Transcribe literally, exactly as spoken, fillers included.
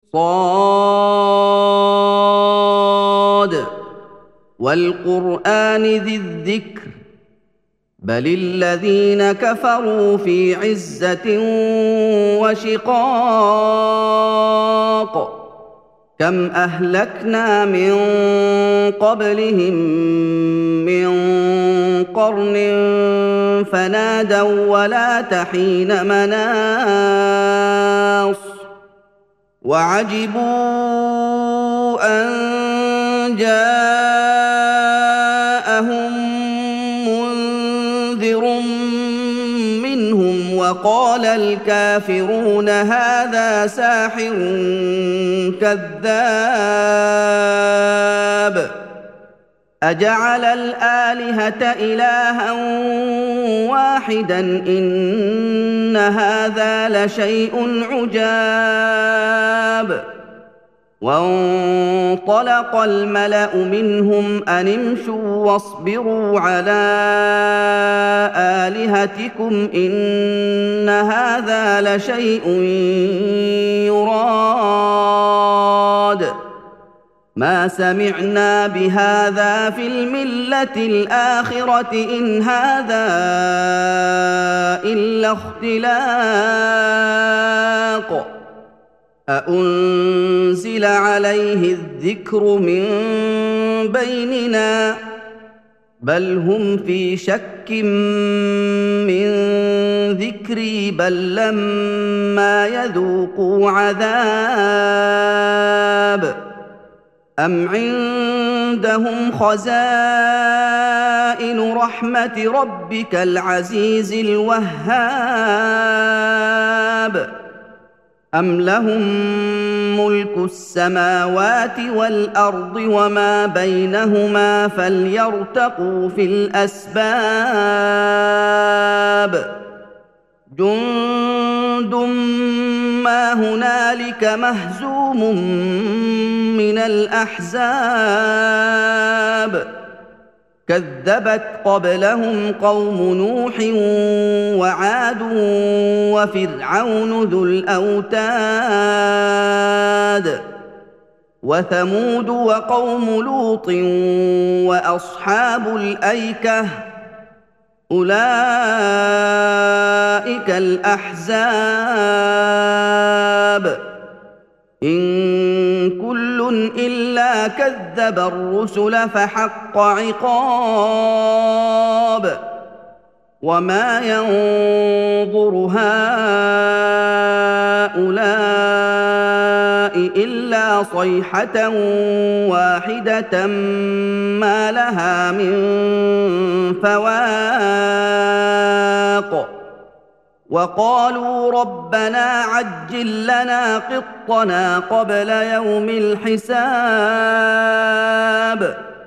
صاد والقرآن ذي الذكر بل الذين كفروا في عزة وشقاق كم أهلكنا من قبلهم من قرن فنادوا ولا تحين مناص وعجبوا أن جاءهم منذر منهم وقال الكافرون هذا ساحر كذاب أجعل الآلهة إلها واحدا إن هذا لشيء عجاب وانطلق الملأ منهم أن امشوا واصبروا على آلهتكم إن هذا لشيء يراد ما سمعنا بهذا في الملة الآخرة إن هذا إلا اختلاق أأنزل عليه الذكر من بيننا بل هم في شك من ذكري بل لما يذوقوا عذاب أم عندهم خزائن رحمة ربك العزيز الوهاب أم لهم ملك السماوات والأرض وما بينهما فليرتقوا في الأسباب جند ما هنالك مهزوم من الأحزاب كذبت قبلهم قوم نوح وعاد وفرعون ذو الأوتاد وثمود وقوم لوط وأصحاب الأيكة أولئك الأحزاب إن كل إلا كذب الرسل فحق عقاب وما ينظر هؤلاء إلا صيحة واحدة ما لها من فواق وقالوا ربنا عجل لنا قطنا قبل يوم الحساب